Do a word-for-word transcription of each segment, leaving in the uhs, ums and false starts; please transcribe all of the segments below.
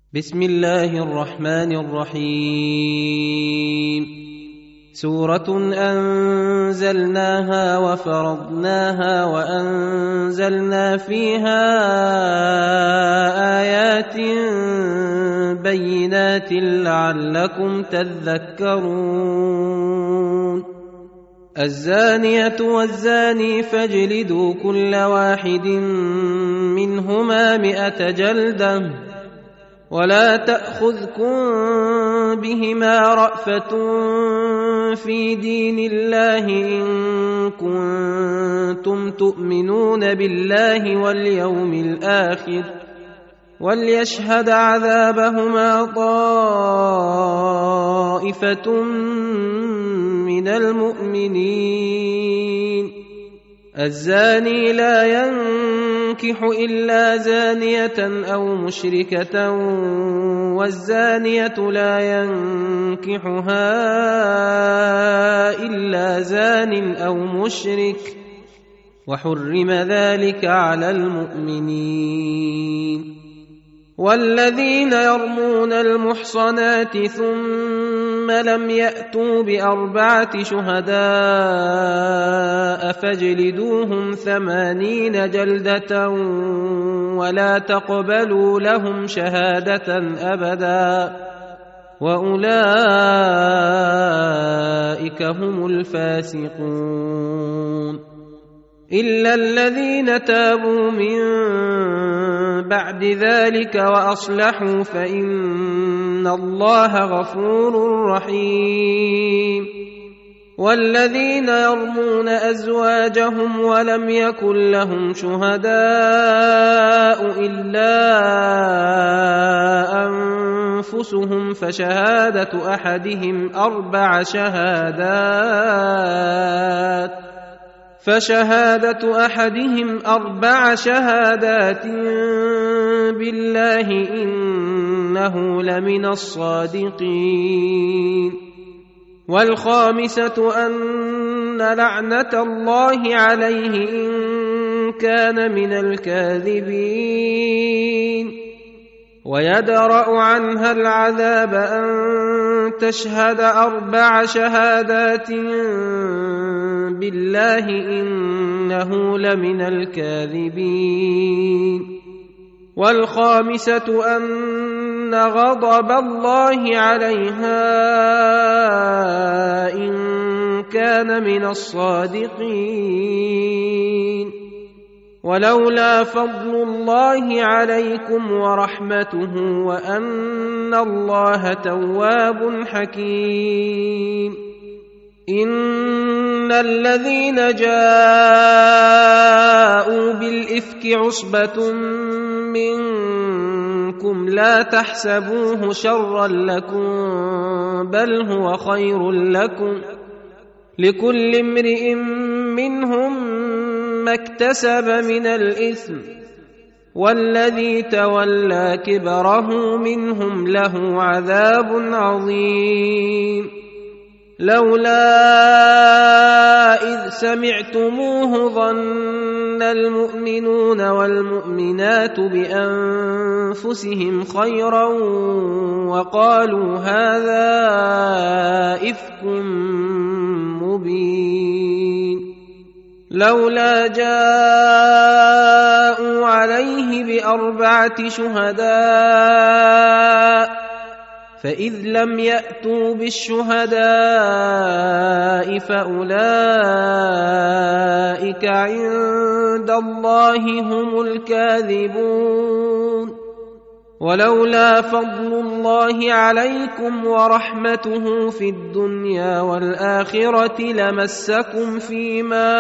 بسم الله الرحمن الرحيم. سورة أنزلناها وفرضناها وأنزلنا فيها آيات بينات لعلكم تذكرون. الزانية والزاني فاجلدوا كل واحد منهما مئة جلدة ولا تأخذكم بهما رأفة في دين الله إن كنتم تؤمنون بالله واليوم الآخر وليشهد عذابهما طائفة من المؤمنين. الزاني لا ينكح إلا زانية أو مشركة والزانية لا ينكحها إلا زان أو مشرك وحرم ذلك على المؤمنين. والذين يرمون المحصنات ثم لم يأتوا بأربعة شهداء فاجلدوهم ثمانين جلدة ولا تقبلوا لهم شهادة أبدا وأولئك هم الفاسقون. إلا الذين تابوا من بعد ذلك وأصلحوا فإن الله غفور رحيم. والذين يرمون أزواجهم ولم يكن لهم شهداء إلا أنفسهم فشهادة أحدهم أربع شهادات فشهادة أحدهم أربع شهادات بالله إنه لمن الصادقين. والخامسة أن لعنة الله عليه إن كان من الكاذبين. ويدرأ عنها العذاب أن تشهد أربع شهادات بالله إنه لمن الكاذبين. والخامسة أن غضب الله عليها إن كان من الصادقين. ولولا فضل الله عليكم ورحمته وأن الله تواب حكيم. إن الذين جاءوا بالإفك عصبة منكم لا تحسبوه شرا لكم بل هو خير لكم لكل امرئ منهم ما اكتسب من الإثم والذي تولى كبره منهم له عذاب عظيم. لولا إذ سمعتموه ظن المؤمنون والمؤمنات بأنفسهم خيرا وقالوا هذا إفك مبين. لولا جاءوا عليه بأربعة شهداء فإذ لم يأتوا بالشهداء فأولئك عند الله هم الكاذبون. ولولا فضل الله عليكم ورحمته في الدنيا والآخرة لمسكم فيما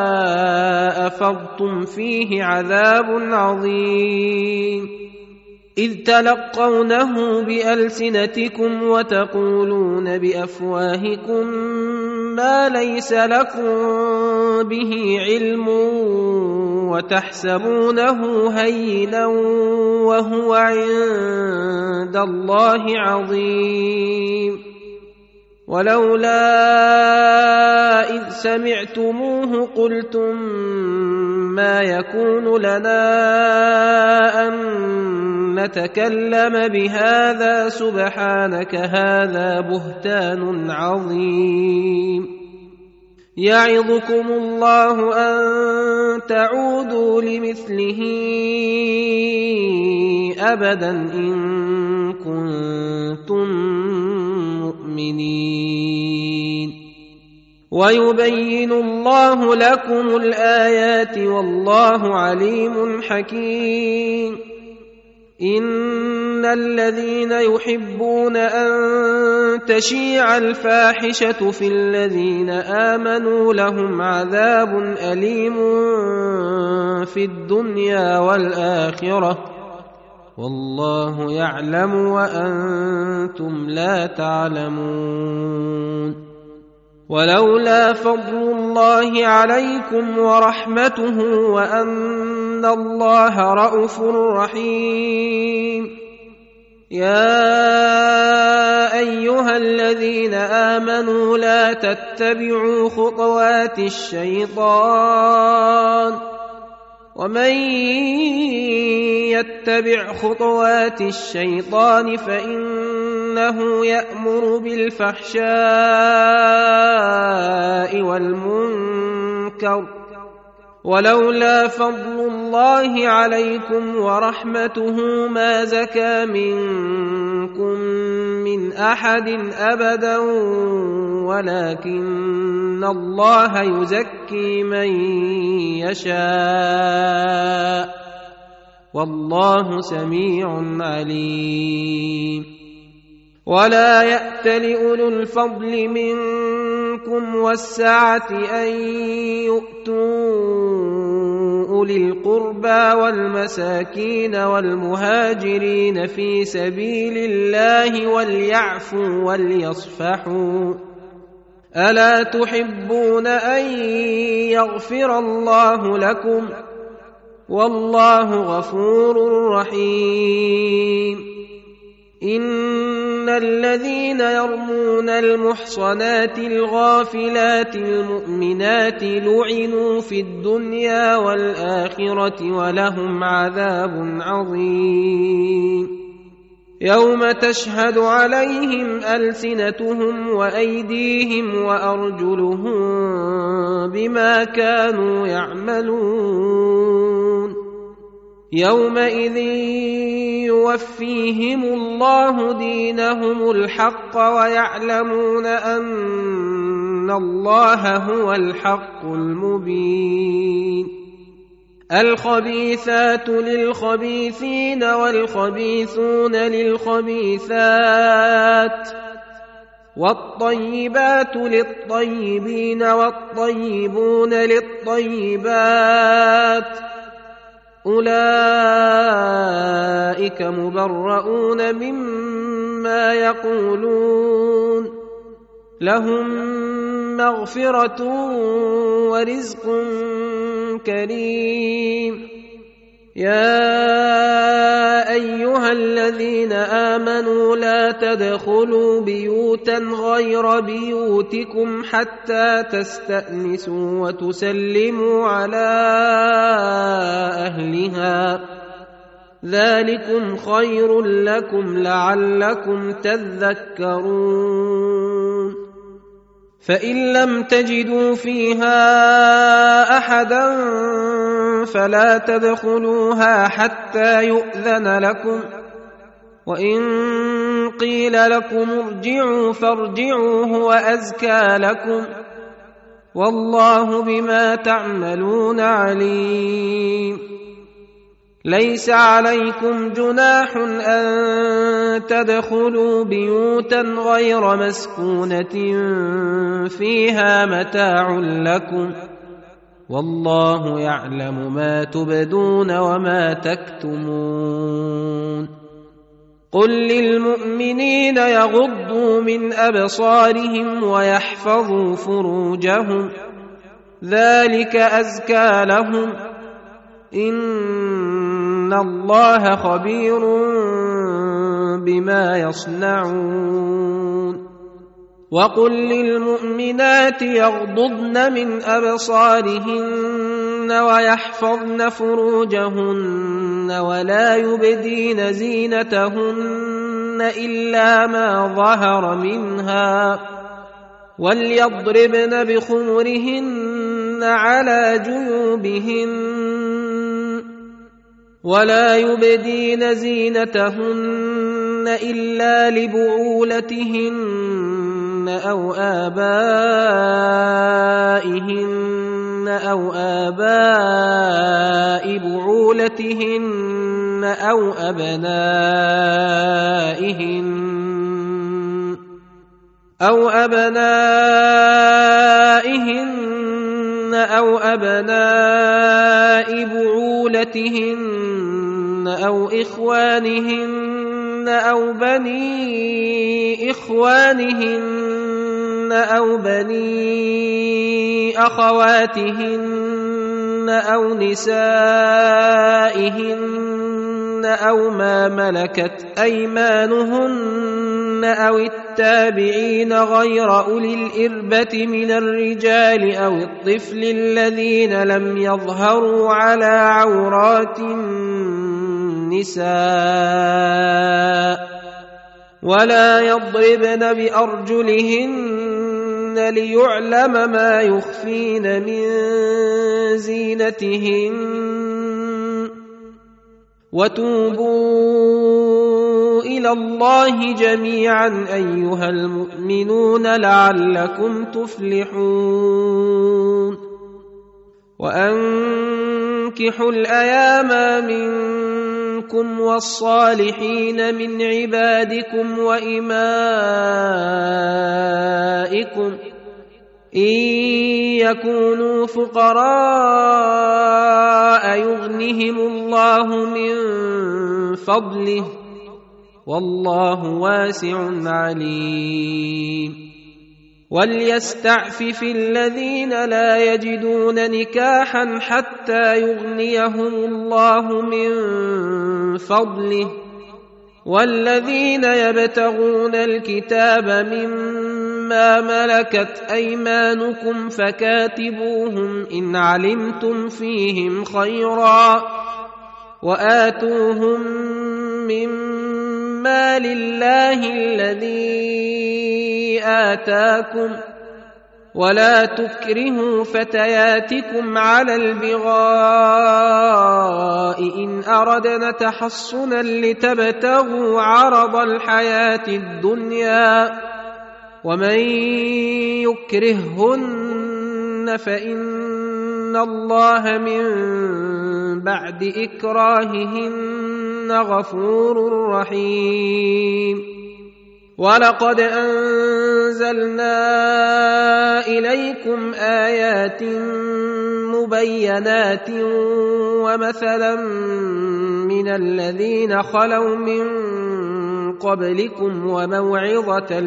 أفضتم فيه عذاب عظيم. إذ تلقونه بألسنتكم وتقولون بأفواهكم ما ليس لكم به علم وتحسبونه هينا وهو عند الله عظيم. ولولا إذ سمعتموه قلتم ما يكون لنا أن نتكلم بهذا سبحانك هذا بهتان عظيم يعظكم الله أن تعودوا لمثله أبدا إن كنتم مؤمنين ويبين الله لكم الآيات والله عليم حكيم إن الذين يحبون أن تشيع الفاحشة في الذين آمنوا لهم عذاب أليم في الدنيا والآخرة والله يعلم وأنتم لا تعلمون ولولا فضل الله عليكم ورحمته وأن الله رءوف رحيم يا أيها الذين آمنوا لا تتبعوا خطوات الشيطان ومن يتبع خطوات الشيطان فإنه يأمر بالفحشاء والمنكر ولولا فضل الله عليكم ورحمته ما زكى منكم من أحد أبدا ولكن الله يزكي من يشاء والله سميع عليم ولا يأتل أولو الفضل منكم والسعة أن يؤتوا أولي القربى والمساكين والمهاجرين في سبيل الله وليعفوا وليصفحوا ألا تحبون أن يغفر الله لكم والله غفور رحيم إن الذين يرمون المحصنات الغافلات المؤمنات لعنوا في الدنيا والآخرة ولهم عذاب عظيم يوم تشهد عليهم ألسنتهم وأيديهم وأرجلهم بما كانوا يعملون يومئذ يوفيهم الله دينهم الحق ويعلمون أن الله هو الحق المبين الخبيثات للخبيثين والخبيثون للخبيثات والطيبات للطيبين والطيبون للطيبات أولئك مبرؤون مما يقولون لهم مغفرة ورزق كريم يا أيها الذين آمنوا لا تدخلوا بيوتا غير بيوتكم حتى تستأنسوا وتسلموا على أهلها ذلكم خير لكم لعلكم تذكرون فإن لم تجدوا فيها أحدا فلا تدخلوها حتى يؤذن لكم وإن قيل لكم ارجعوا فارجعوا هو أزكى لكم والله بما تعملون عليم ليس عليكم جناح أن تدخلوا بيوتا غير مسكونة فيها متاع لكم والله يعلم ما تبدون وما تكتمون قل للمؤمنين يغضوا من أبصارهم ويحفظوا فروجهم ذلك أزكى لهم إن الله خبير بما يصنعون وقل للمؤمنات يغضضن من أبصارهن ويحفظن فروجهن ولا يبدين زينتهن إلا ما ظهر منها وليضربن بخمرهن على جيوبهن ولا يبدين زينتهن إلا لبعولتهن أو آبائهن أو آباء بعولتهن أو أبنائهن أو أبنائهن أو أبناء بعولتهن أو إخوانهن أو بني إخوانهن أو بني أخواتهن أو نسائهن أو ما ملكت أيمانهن أو التابعين غير أولي الإربة من الرجال أو الطفل الذين لم يظهروا على عورات النساء ولا يضربن بأرجلهن ليعلم ما يخفين من زينتهن وتوبوا إلى الله جميعا أيها المؤمنون لعلكم تفلحون وأنكحوا الأيام منكم والصالحين من عبادكم وإمائكم إن يكونوا فقراء يغنهم الله من فضله والله واسع عليم وليستعفف الذين لا يجدون نكاحا حتى يغنيهم الله من فضله والذين يبتغون الكتاب مما ملكت أيمانكم فكاتبوهم إن علمتم فيهم خيرا وآتوهم مما لله الذي آتاكم ولا تكرهوا فتياتكم على البغاء إن أردنا تحصنا لتبتغوا عرض الحياة الدنيا ومن يكرههن فإن الله من بعد إكراههن غفور رحيم ولقد أنزلنا إليكم آيات مبينات ومثلا من الذين خلوا من قبلكم وموعظة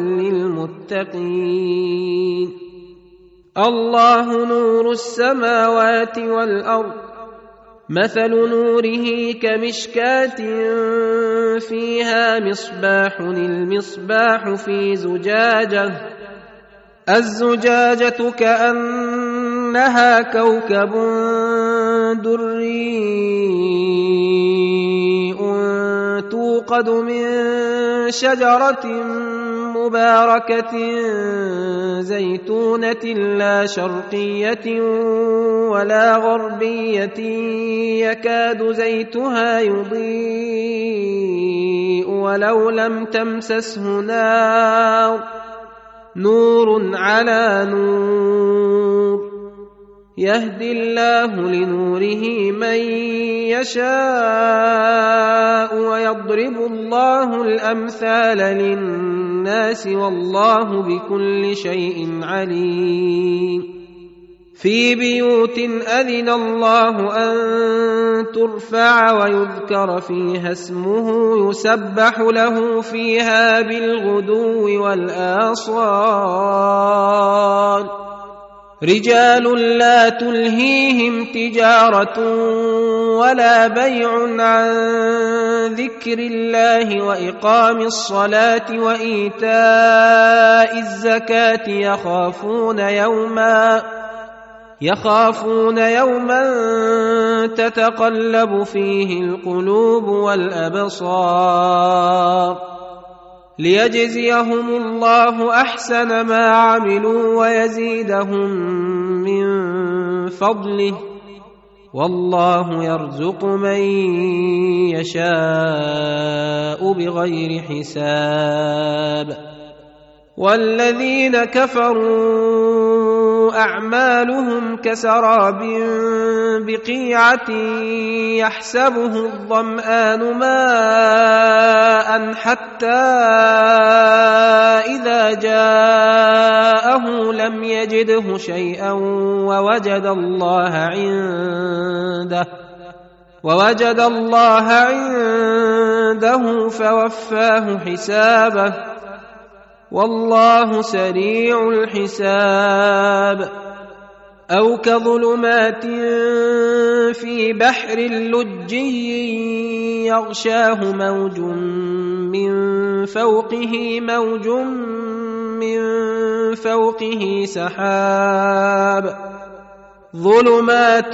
للمتقين الله نور السماوات والأرض مثل نوره كمشكاة فيها مصباح المصباح في زجاجة الزجاجة كأنها كوكب دري توقد من شجرة مباركة زيتونة لا شرقية ولا غربية يكاد زيتها يضيء ولو لم تمسسه نار نور على نور يهدي الله لنوره من يشاء ويضرب الله الأمثال للناس والله بكل شيء عليم في بيوت أذن الله أن ترفع ويذكر فيها اسمه يسبح له فيها بالغدو والآصال رجال لا تلهيهم تجارة ولا بيع عن ذكر الله وإقام الصلاة وإيتاء الزكاة يخافون يوما يخافون يوما تتقلب فيه القلوب والأبصار ليجزيهم الله أحسن ما عملوا ويزيدهم من فضله والله يرزق من يشاء بغير حساب. والذين كفروا أعمالهم كسراب بقيعة يحسبه الظمآن ماء حتى إذا جاءه لم يجده شيئا ووجد الله عنده ووجد الله عنده فوفاه حسابه والله سريع الحساب. أو كظلمات في بحر لجي يغشاه موج من فوقه موج من فوقه سحاب ظلمات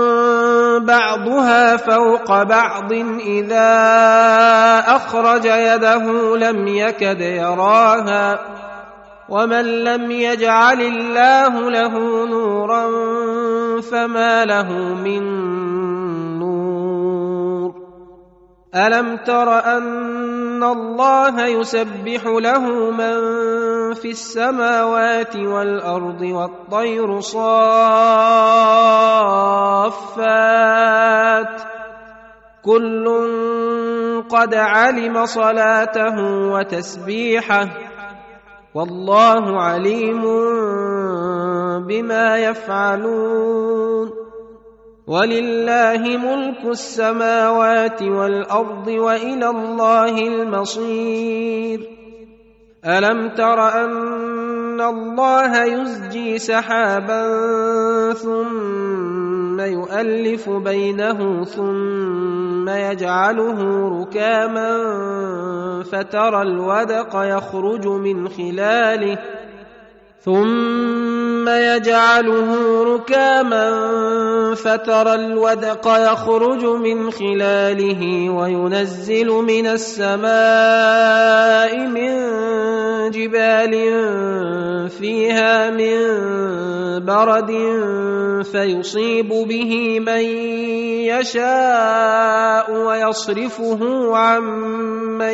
بعضها فوق بعض إذا أخرج يده لم يكد يراها ومن لم يجعل الله له نورا فما له من نور. ألم تر أن الله يسبح له من في السماوات والأرض والطير صافات كل قد علم صلاته وتسبيحه والله عليم بما يفعلون. ولله ملك السماوات والأرض وإلى الله المصير. ألم تر أن الله يزجي سحابا ثم يؤلف بينه ثم يجعله ركاما فترى الودق يخرج من خلاله ثم يجعله ركاما فترى الودق يخرج من خلاله وينزل من السماء من جبال فيها من برد فيصيب به من يشاء ويصرفه عن من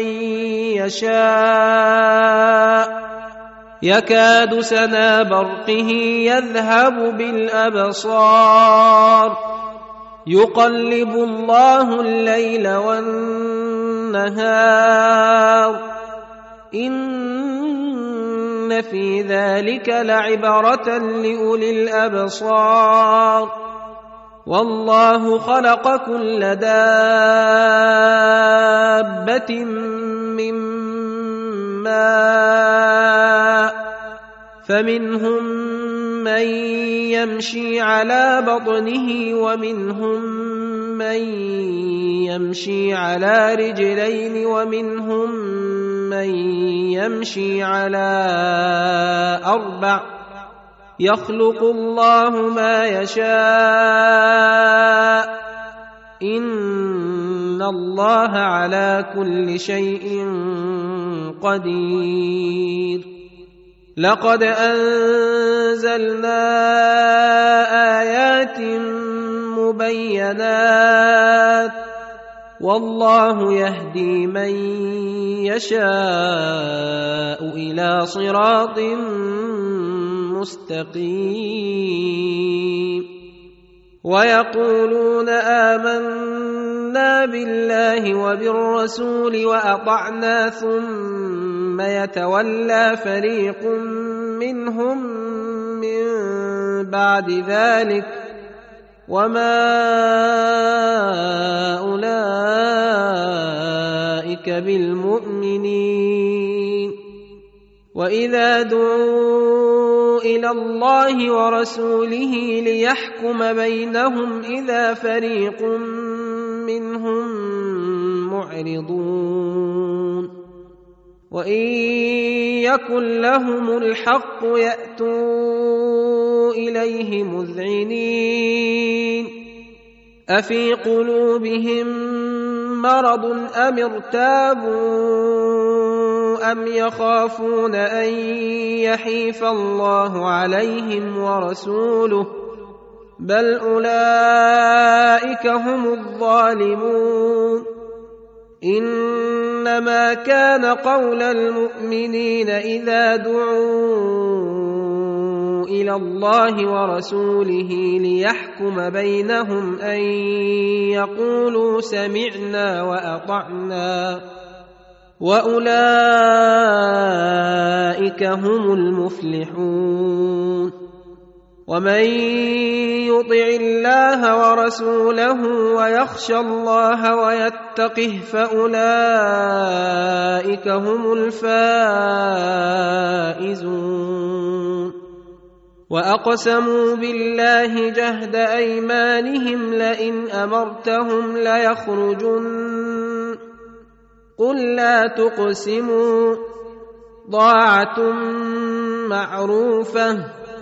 يشاء يكاد سنا برقه يذهب بالأبصار يقلب الله الليل والنهار إن في ذلك لعبرة لأولي الأبصار. والله خلق كل دابة من ماء فمنهم من يمشي على بطنه ومنهم من يمشي على رجلين ومنهم من يمشي على أربع يخلق الله ما يشاء إن الله على كل شيء قدير. لقد أنزلنا آيات مبينات والله يهدي من يشاء إلى صراط مستقيم. ويقولون آمنا بالله وبالرسول وأطعنا ثم يتولى فريق منهم من بعد ذلك وما أولئك بالمؤمنين. وإذا دعوا إلى الله ورسوله ليحكم بينهم إذا فريق منهم معرضون وإن يكن لهم الحق يأتوا إليه مذعنين أفي قلوبهم مرض أم ارتابوا أم يخافون أن يحيف الله عليهم ورسوله بل أولئك هم الظالمون إنما كان قول المؤمنين إذا دعوا إلى الله ورسوله ليحكم بينهم أن يقولوا سمعنا وأطعنا وأولئك هم المفلحون ومن يطع الله ورسوله ويخشى الله ويتقه فأولئك هم الفائزون وأقسموا بالله جهد أيمانهم لئن أمرتهم ليخرجن قل لا تقسموا طاعة معروفة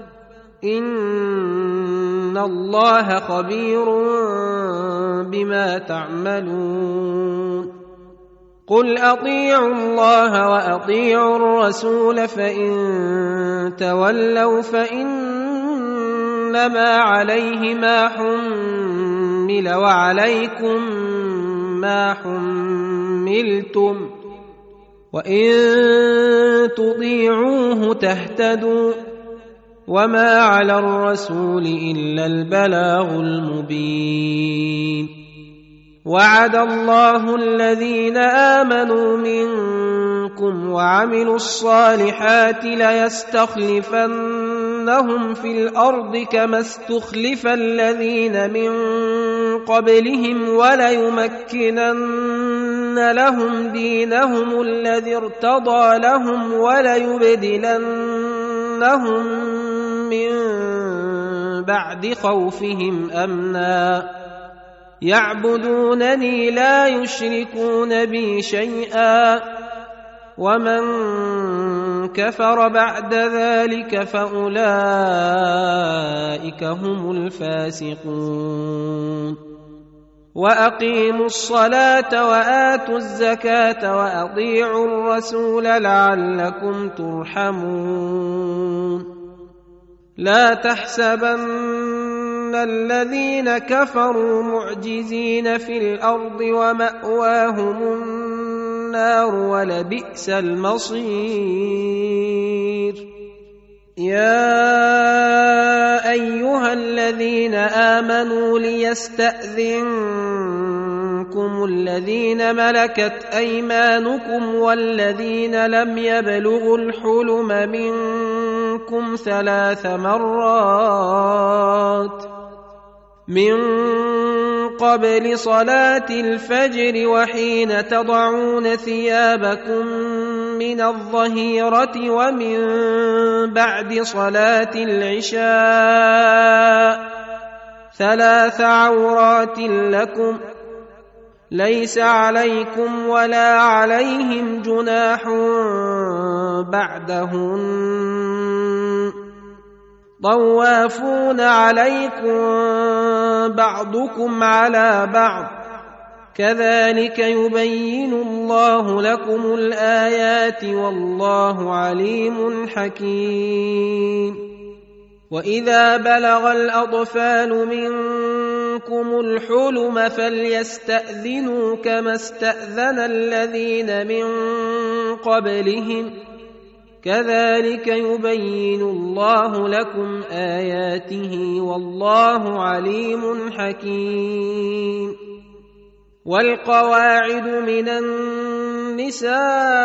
إن الله خبير بما تعملون قل أطيعوا الله وأطيعوا الرسول فإن تولوا فإنما عليه ما حمل وعليكم ما حملتم وإن تطيعوه تهتدوا وما على الرسول إلا البلاغ المبين وعد الله الذين آمنوا منكم وعملوا الصالحات ليستخلفنهم في الأرض كما استخلف الذين من قبلهم وليمكنن لهم دينهم الذي ارتضى لهم وليبدلنهم من بعد خوفهم أمنا يعبدونني لا يشركون بي شيئا ومن كفر بعد ذلك فأولئك هم الفاسقون وأقيموا الصلاة وآتوا الزكاة وأطيعوا الرسول لعلكم ترحمون لا تحسبن الذين كفروا معجزين في الأرض ومأواهم النار ولبئس المصير يا أيها الذين آمنوا ليستأذنكم الذين ملكت أيمانكم والذين لم يبلغوا الحلم منكم ثلاث مرات من قبل صلاة الفجر وحين تضعون ثيابكم من الظهيرة ومن بعد صلاة العشاء ثلاث عورات لكم ليس عليكم ولا عليهم جناح بعدهن طوافون عليكم بعضكم على بعض كذلك يبين الله لكم الآيات والله عليم حكيم وإذا بلغ الأطفال منكم الحلم فليستأذنوا كما استأذن الذين من قبلهم كذلك يبين الله لكم آياته والله عليم حكيم والقواعد من النساء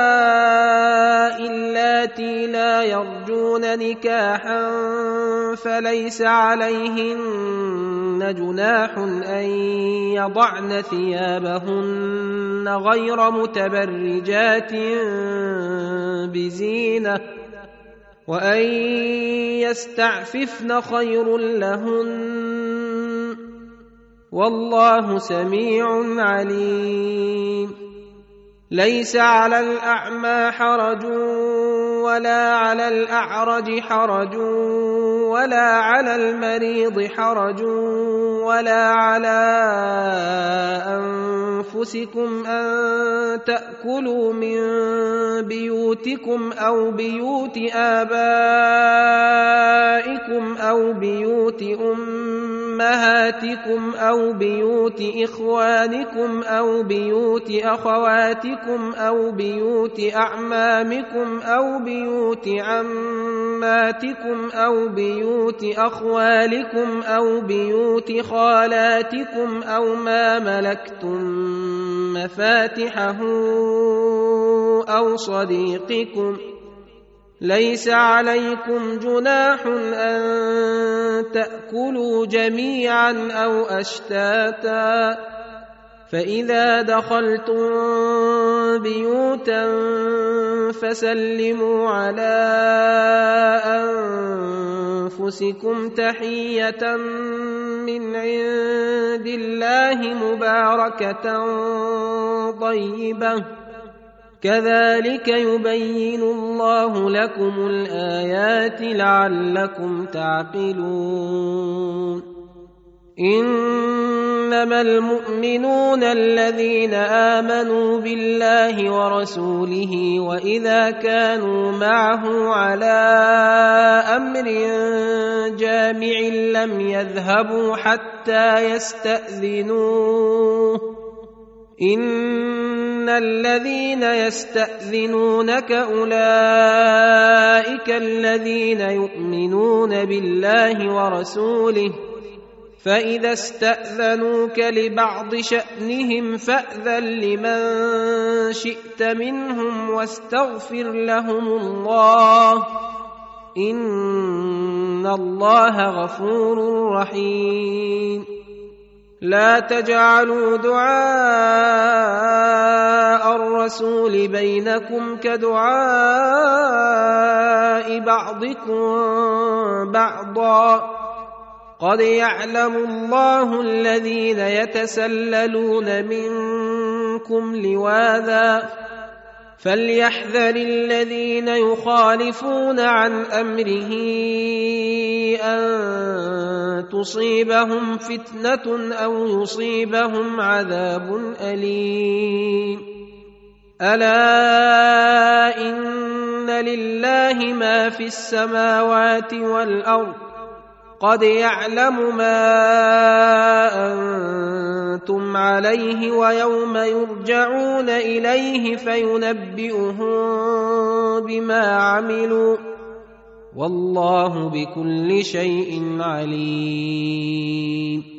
اللاتي لا يرجون نكاحا فليس عليهن جناح أن يضعن ثيابهن غير متبرجات بزينة وأن يستعففن خير لهن والله سميع عليم. ليس على الأعمى حرج ولا على الأعرج حرج ولا على المريض حرج ولا على أنفسكم أن تأكلوا من بيوتكم أو بيوت آبائكم أو بيوت أمهاتكم أو بيوت إخوانكم أو بيوت أخواتكم أو بيوت أعمامكم أو بيوت عماتكم أو بيوت أخوالكم أو بيوت خالاتكم أو ما ملكتم مفاتحه أو صديقكم. ليس عليكم جناح أن تأكلوا جميعا أو أشتاتا، فإذا دخلتم بيوتا فسلموا على أنفسكم تحية من عند الله مباركة طيبة، كذلك يبين الله لكم الآيات لعلكم تعقلون. إنما المؤمنون الذين آمنوا بالله ورسوله وإذا كانوا معه على أمر جامع لم يذهبوا حتى يستأذنوه. إن الذين يستأذنونك أولئك الذين يؤمنون بالله ورسوله، فإذا استأذنوك لبعض شأنهم فأذن لمن شئت منهم واستغفر لهم الله، إن الله غفور رحيم. لا تجعلوا دعاء الرسول بينكم كدعاء بعضكم بعضا، قد يعلم الله الذين يتسللون منكم لواذا، فليحذر الذين يخالفون عن أمره أن تصيبهم فتنة أو يصيبهم عذاب أليم. ألا إن لله ما في السماوات والأرض، قد يعلم ما أنتم عليه ويوم يرجعون إليه فينبئهم بما عملوا، والله بكل شيء عليم.